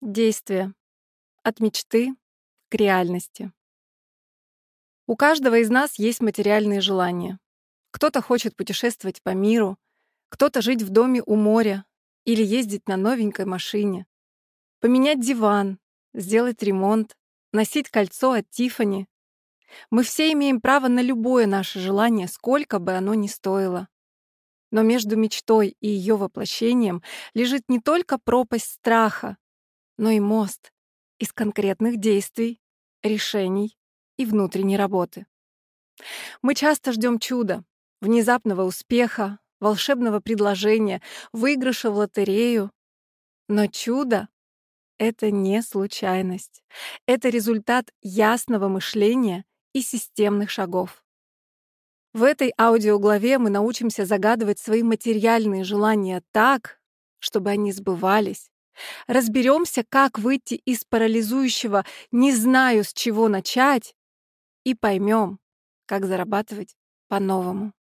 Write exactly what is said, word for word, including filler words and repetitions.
Действие. От мечты к реальности. У каждого из нас есть материальные желания. Кто-то хочет путешествовать по миру, кто-то жить в доме у моря или ездить на новенькой машине, поменять диван, сделать ремонт, носить кольцо от Тиффани. Мы все имеем право на любое наше желание, сколько бы оно ни стоило. Но между мечтой и ее воплощением лежит не только пропасть страха, но и мост из конкретных действий, решений и внутренней работы. Мы часто ждем чуда, внезапного успеха, волшебного предложения, выигрыша в лотерею. Но чудо — это не случайность. Это результат ясного мышления и системных шагов. В этой аудиоглаве мы научимся загадывать свои материальные желания так, чтобы они сбывались. Разберемся, как выйти из парализующего «не знаю, с чего начать», и поймем, как зарабатывать по-новому.